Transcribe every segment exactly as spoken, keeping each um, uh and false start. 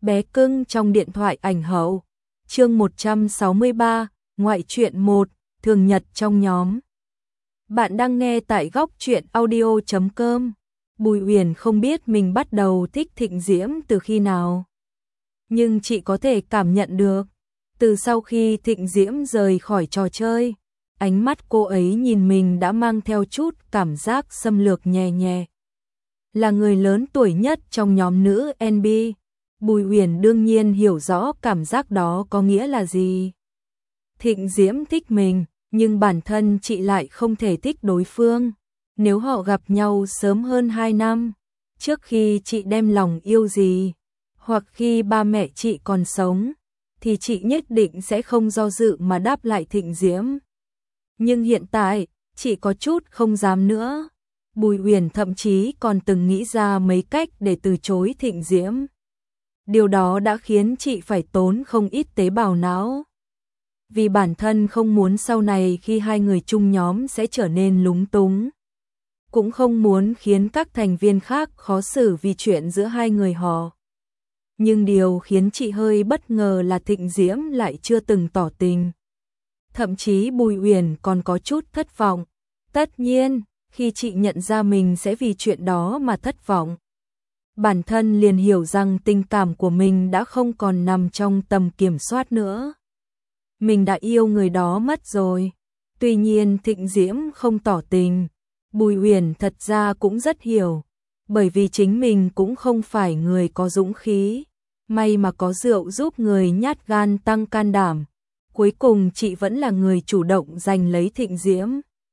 Bé cưng trong điện thoại ảnh hậu. Chương một trăm sáu mươi ba, ngoại truyện một, thường nhật trong nhóm. Bạn đang nghe tại góc truyện audio chấm com. Bùi Uyển không biết mình bắt đầu thích Thịnh Diễm từ khi nào, nhưng chị có thể cảm nhận được, từ sau khi Thịnh Diễm rời khỏi trò chơi, ánh mắt cô ấy nhìn mình đã mang theo chút cảm giác xâm lược nhẹ nhẹ. Là người lớn tuổi nhất trong nhóm nữ en bê, Bùi Uyển đương nhiên hiểu rõ cảm giác đó có nghĩa là gì. Thịnh Diễm thích mình, nhưng bản thân chị lại không thể thích đối phương. Nếu họ gặp nhau sớm hơn hai năm, trước khi chị đem lòng yêu gì, hoặc khi ba mẹ chị còn sống, thì chị nhất định sẽ không do dự mà đáp lại Thịnh Diễm. Nhưng hiện tại, chị có chút không dám nữa. Bùi Uyển thậm chí còn từng nghĩ ra mấy cách để từ chối Thịnh Diễm. Điều đó đã khiến chị phải tốn không ít tế bào não. Vì bản thân không muốn sau này khi hai người chung nhóm sẽ trở nên lúng túng. Cũng không muốn khiến các thành viên khác khó xử vì chuyện giữa hai người họ. Nhưng điều khiến chị hơi bất ngờ là Thịnh Diễm lại chưa từng tỏ tình. Thậm chí Bùi Uyển còn có chút thất vọng. Tất nhiên, khi chị nhận ra mình sẽ vì chuyện đó mà thất vọng, bản thân liền hiểu rằng tình cảm của mình đã không còn nằm trong tầm kiểm soát nữa. Mình đã yêu người đó mất rồi. Tuy nhiên Thịnh Diễm không tỏ tình, Bùi Uyển thật ra cũng rất hiểu, bởi vì chính mình cũng không phải người có dũng khí. May mà có rượu giúp người nhát gan tăng can đảm. Cuối cùng chị vẫn là người chủ động giành lấy Thịnh Diễm.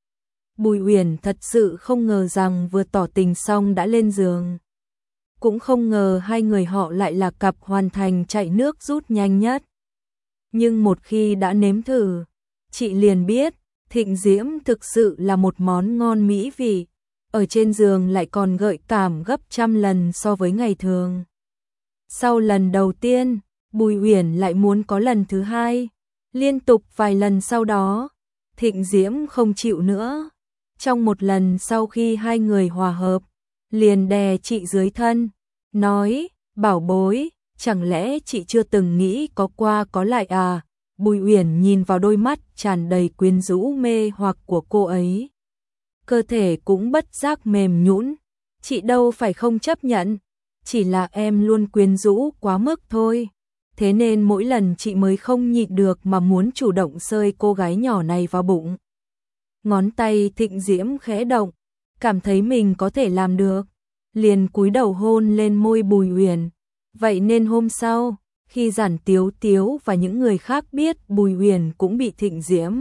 Bùi Uyển thật sự không ngờ rằng vừa tỏ tình xong đã lên giường. Cũng không ngờ hai người họ lại là cặp hoàn thành chạy nước rút nhanh nhất. Nhưng một khi đã nếm thử, chị liền biết Thịnh Diễm thực sự là một món ngon mỹ vị. Ở trên giường lại còn gợi cảm gấp trăm lần so với ngày thường. Sau lần đầu tiên, Bùi Uyển lại muốn có lần thứ hai. Liên tục vài lần sau đó, Thịnh Diễm không chịu nữa. Trong một lần sau khi hai người hòa hợp, liền đè chị dưới thân, nói, bảo bối, chẳng lẽ chị chưa từng nghĩ có qua có lại à? Bùi Uyển nhìn vào đôi mắt tràn đầy quyến rũ mê hoặc của cô ấy. Cơ thể cũng bất giác mềm nhũn. Chị đâu phải không chấp nhận, chỉ là em luôn quyến rũ quá mức thôi. Thế nên mỗi lần chị mới không nhịn được mà muốn chủ động sơi cô gái nhỏ này vào bụng. Ngón tay Thịnh Diễm khẽ động, cảm thấy mình có thể làm được, liền cúi đầu hôn lên môi Bùi Uyển. Vậy nên hôm sau, khi Giản Tiếu Tiếu và những người khác biết Bùi Uyển cũng bị Thịnh Diễm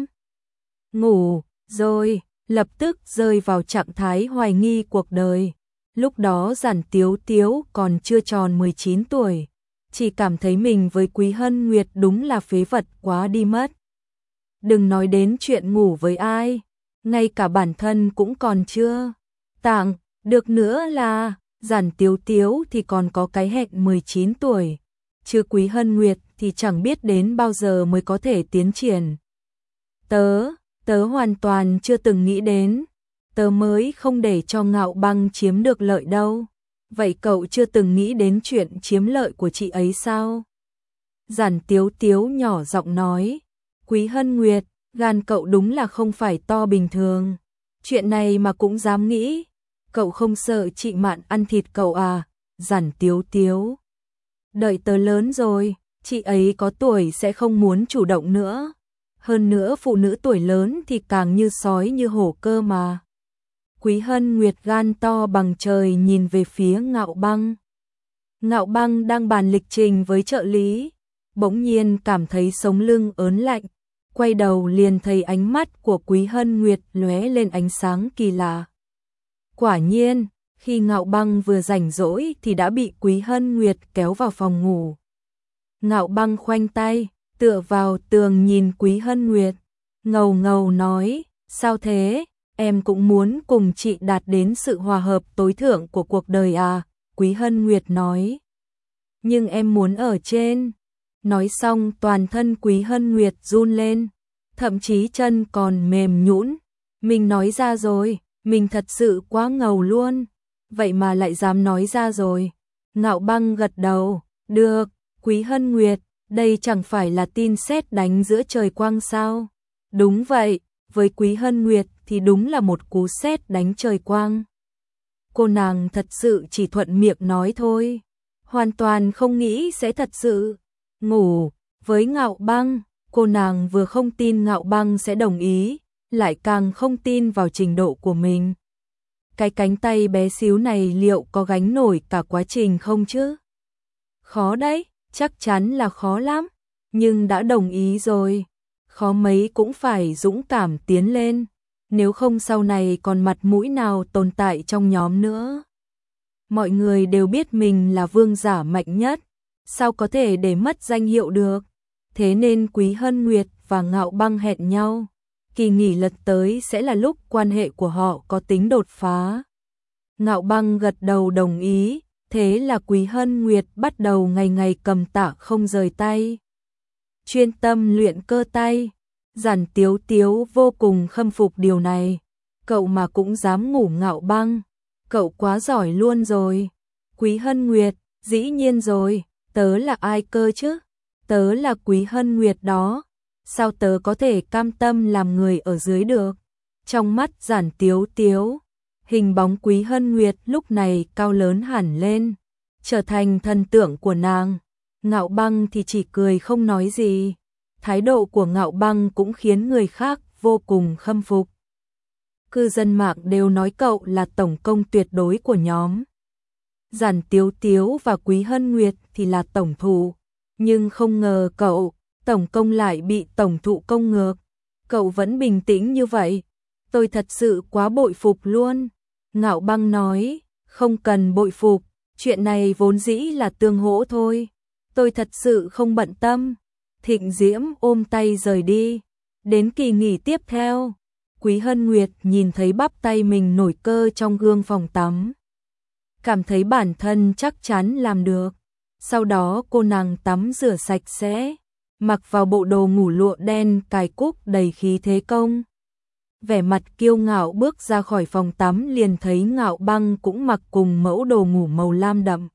ngủ rồi, lập tức rơi vào trạng thái hoài nghi cuộc đời. Lúc đó Giản Tiếu Tiếu còn chưa tròn mười chín tuổi, chỉ cảm thấy mình với Quý Hân Nguyệt đúng là phế vật quá đi mất. Đừng nói đến chuyện ngủ với ai, ngay cả bản thân cũng còn chưa tặng được nữa là Giản Tiếu Tiếu thì còn có cái hẹn mười chín tuổi, chứ Quý Hân Nguyệt thì chẳng biết đến bao giờ mới có thể tiến triển. Tớ, tớ hoàn toàn chưa từng nghĩ đến, tớ mới không để cho Ngạo Băng chiếm được lợi đâu. Vậy cậu chưa từng nghĩ đến chuyện chiếm lợi của chị ấy sao? Giản Tiếu Tiếu nhỏ giọng nói, Quý Hân Nguyệt, gan cậu đúng là không phải to bình thường. Chuyện này mà cũng dám nghĩ, cậu không sợ chị Mạn ăn thịt cậu à? Giản Tiếu Tiếu, đợi tớ lớn rồi, chị ấy có tuổi sẽ không muốn chủ động nữa. Hơn nữa phụ nữ tuổi lớn thì càng như sói như hổ cơ mà. Quý Hân Nguyệt gan to bằng trời nhìn về phía Ngạo Băng. Ngạo Băng đang bàn lịch trình với trợ lý, bỗng nhiên cảm thấy sống lưng ớn lạnh, quay đầu liền thấy ánh mắt của Quý Hân Nguyệt lóe lên ánh sáng kỳ lạ. Quả nhiên, khi Ngạo Băng vừa rảnh rỗi thì đã bị Quý Hân Nguyệt kéo vào phòng ngủ. Ngạo Băng khoanh tay, tựa vào tường nhìn Quý Hân Nguyệt, ngầu ngầu nói, sao thế? Em cũng muốn cùng chị đạt đến sự hòa hợp tối thượng của cuộc đời à? Quý Hân Nguyệt nói. Nhưng em muốn ở trên. Nói xong toàn thân Quý Hân Nguyệt run lên, thậm chí chân còn mềm nhũn. Mình nói ra rồi, mình thật sự quá ngầu luôn. Vậy mà lại dám nói ra rồi. Ngạo Băng gật đầu, được, Quý Hân Nguyệt, đây chẳng phải là tin sét đánh giữa trời quang sao? Đúng vậy, với Quý Hân Nguyệt thì đúng là một cú sét đánh trời quang. Cô nàng thật sự chỉ thuận miệng nói thôi, hoàn toàn không nghĩ sẽ thật sự ngủ với Ngạo Băng. Cô nàng vừa không tin Ngạo Băng sẽ đồng ý, lại càng không tin vào trình độ của mình. Cái cánh tay bé xíu này liệu có gánh nổi cả quá trình không chứ? Khó đấy, chắc chắn là khó lắm, nhưng đã đồng ý rồi, khó mấy cũng phải dũng cảm tiến lên, nếu không sau này còn mặt mũi nào tồn tại trong nhóm nữa. Mọi người đều biết mình là vương giả mạnh nhất, sao có thể để mất danh hiệu được? Thế nên Quý Hân Nguyệt và Ngạo Băng hẹn nhau, kỳ nghỉ lật tới sẽ là lúc quan hệ của họ có tính đột phá. Ngạo Băng gật đầu đồng ý, thế là Quý Hân Nguyệt bắt đầu ngày ngày cầm tạ không rời tay. Chuyên tâm luyện cơ tay, Giản Tiếu Tiếu vô cùng khâm phục điều này. Cậu mà cũng dám ngủ Ngạo Băng, cậu quá giỏi luôn rồi. Quý Hân Nguyệt, dĩ nhiên rồi, tớ là ai cơ chứ? Tớ là Quý Hân Nguyệt đó, sao tớ có thể cam tâm làm người ở dưới được? Trong mắt Giản Tiếu Tiếu, hình bóng Quý Hân Nguyệt lúc này cao lớn hẳn lên, trở thành thần tượng của nàng. Ngạo Băng thì chỉ cười không nói gì, thái độ của Ngạo Băng cũng khiến người khác vô cùng khâm phục. Cư dân mạng đều nói cậu là tổng công tuyệt đối của nhóm. Giản Tiếu Tiếu và Quý Hân Nguyệt thì là tổng thủ, nhưng không ngờ cậu, tổng công lại bị tổng thụ công ngược. Cậu vẫn bình tĩnh như vậy, tôi thật sự quá bội phục luôn. Ngạo Băng nói, không cần bội phục, chuyện này vốn dĩ là tương hỗ thôi, tôi thật sự không bận tâm. Thịnh Diễm ôm tay rời đi, đến kỳ nghỉ tiếp theo, Quý Hân Nguyệt nhìn thấy bắp tay mình nổi cơ trong gương phòng tắm, cảm thấy bản thân chắc chắn làm được. Sau đó cô nàng tắm rửa sạch sẽ, mặc vào bộ đồ ngủ lụa đen cài cúc đầy khí thế công. Vẻ mặt kiêu ngạo bước ra khỏi phòng tắm liền thấy Ngạo Băng cũng mặc cùng mẫu đồ ngủ màu lam đậm,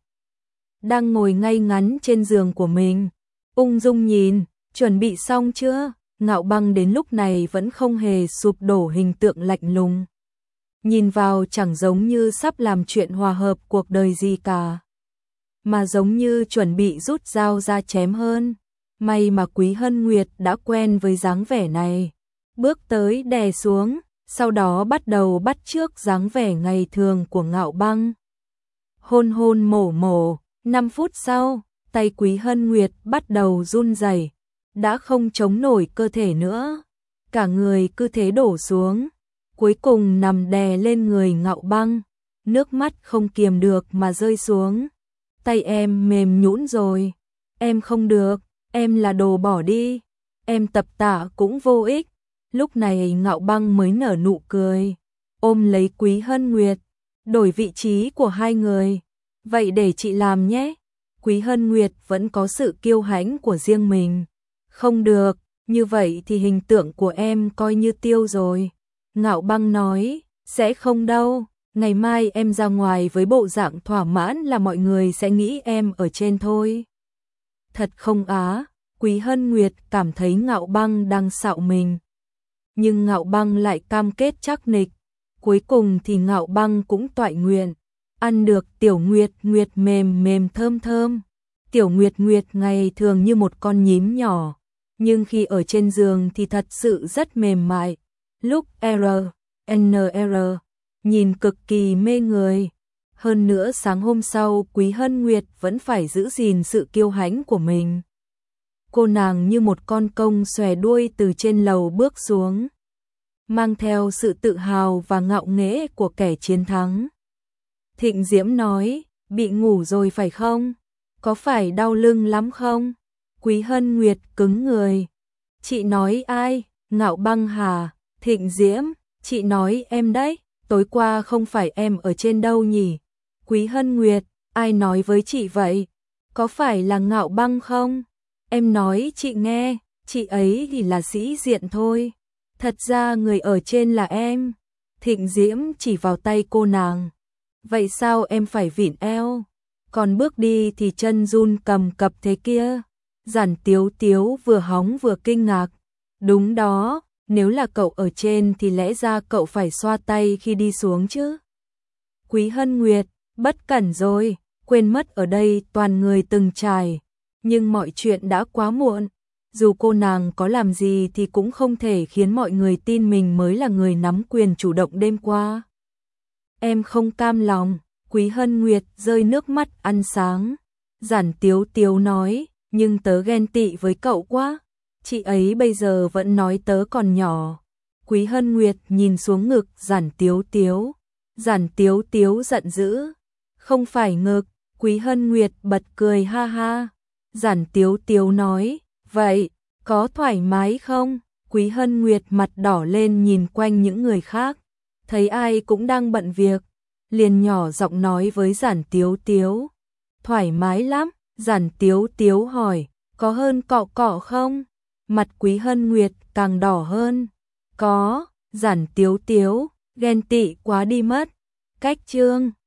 đang ngồi ngay ngắn trên giường của mình, ung dung nhìn, chuẩn bị xong chưa? Ngạo Băng đến lúc này vẫn không hề sụp đổ hình tượng lạnh lùng, nhìn vào chẳng giống như sắp làm chuyện hòa hợp cuộc đời gì cả, mà giống như chuẩn bị rút dao ra chém hơn. May mà Quý Hân Nguyệt đã quen với dáng vẻ này, bước tới đè xuống, sau đó bắt đầu bắt chước dáng vẻ ngày thường của Ngạo Băng. Hôn hôn mổ mổ, năm phút sau, tay Quý Hân Nguyệt bắt đầu run rẩy, đã không chống nổi cơ thể nữa, cả người cứ thế đổ xuống, cuối cùng nằm đè lên người Ngạo Băng, nước mắt không kiềm được mà rơi xuống. Tay em mềm nhũn rồi, em không được, em là đồ bỏ đi, em tập tạ cũng vô ích. Lúc này Ngạo Băng mới nở nụ cười, ôm lấy Quý Hân Nguyệt, đổi vị trí của hai người. Vậy để chị làm nhé. Quý Hân Nguyệt vẫn có sự kiêu hãnh của riêng mình. Không được, như vậy thì hình tượng của em coi như tiêu rồi. Ngạo Băng nói, sẽ không đâu, ngày mai em ra ngoài với bộ dạng thỏa mãn là mọi người sẽ nghĩ em ở trên thôi. Thật không á, Quý Hân Nguyệt cảm thấy Ngạo Băng đang xạo mình. Nhưng Ngạo Băng lại cam kết chắc nịch, cuối cùng thì Ngạo Băng cũng toại nguyện, ăn được Tiểu Nguyệt Nguyệt mềm mềm thơm thơm. Tiểu Nguyệt Nguyệt ngày thường như một con nhím nhỏ, nhưng khi ở trên giường thì thật sự rất mềm mại. Lúc R, N R, nhìn cực kỳ mê người. Hơn nữa sáng hôm sau Quý Hân Nguyệt vẫn phải giữ gìn sự kiêu hãnh của mình. Cô nàng như một con công xòe đuôi từ trên lầu bước xuống, mang theo sự tự hào và ngạo nghễ của kẻ chiến thắng. Thịnh Diễm nói, bị ngủ rồi phải không? Có phải đau lưng lắm không? Quý Hân Nguyệt cứng người. Chị nói ai? Ngạo Băng hả? Thịnh Diễm, chị nói em đấy, tối qua không phải em ở trên đâu nhỉ? Quý Hân Nguyệt, ai nói với chị vậy? Có phải là Ngạo Băng không? Em nói chị nghe, chị ấy thì là sĩ diện thôi. Thật ra người ở trên là em. Thịnh Diễm chỉ vào tay cô nàng. Vậy sao em phải vịn eo? còn bước đi thì chân run cầm cập thế kia. Giản Tiếu Tiếu vừa hóng vừa kinh ngạc. Đúng đó, nếu là cậu ở trên thì lẽ ra cậu phải xoa tay khi đi xuống chứ. Quý Hân Nguyệt, bất cẩn rồi, quên mất ở đây toàn người từng trải. Nhưng mọi chuyện đã quá muộn. Dù cô nàng có làm gì thì cũng không thể khiến mọi người tin mình mới là người nắm quyền chủ động đêm qua. Em không cam lòng, Quý Hân Nguyệt rơi nước mắt ăn sáng. Giản Tiếu Tiếu nói, nhưng tớ ghen tị với cậu quá. Chị ấy bây giờ vẫn nói tớ còn nhỏ. Quý Hân Nguyệt nhìn xuống ngực Giản Tiếu Tiếu. Giản Tiếu Tiếu giận dữ. Không phải ngực, Quý Hân Nguyệt bật cười ha ha. Giản Tiếu Tiếu nói, vậy, có thoải mái không? Quý Hân Nguyệt mặt đỏ lên nhìn quanh những người khác. Thấy ai cũng đang bận việc. Liền nhỏ giọng nói với Giản Tiếu Tiếu. Thoải mái lắm, Giản Tiếu Tiếu hỏi, có hơn cọ cọ không? Mặt Quý Hân Nguyệt càng đỏ hơn. Có, Giản Tiếu Tiếu, ghen tị quá đi mất. Cách chương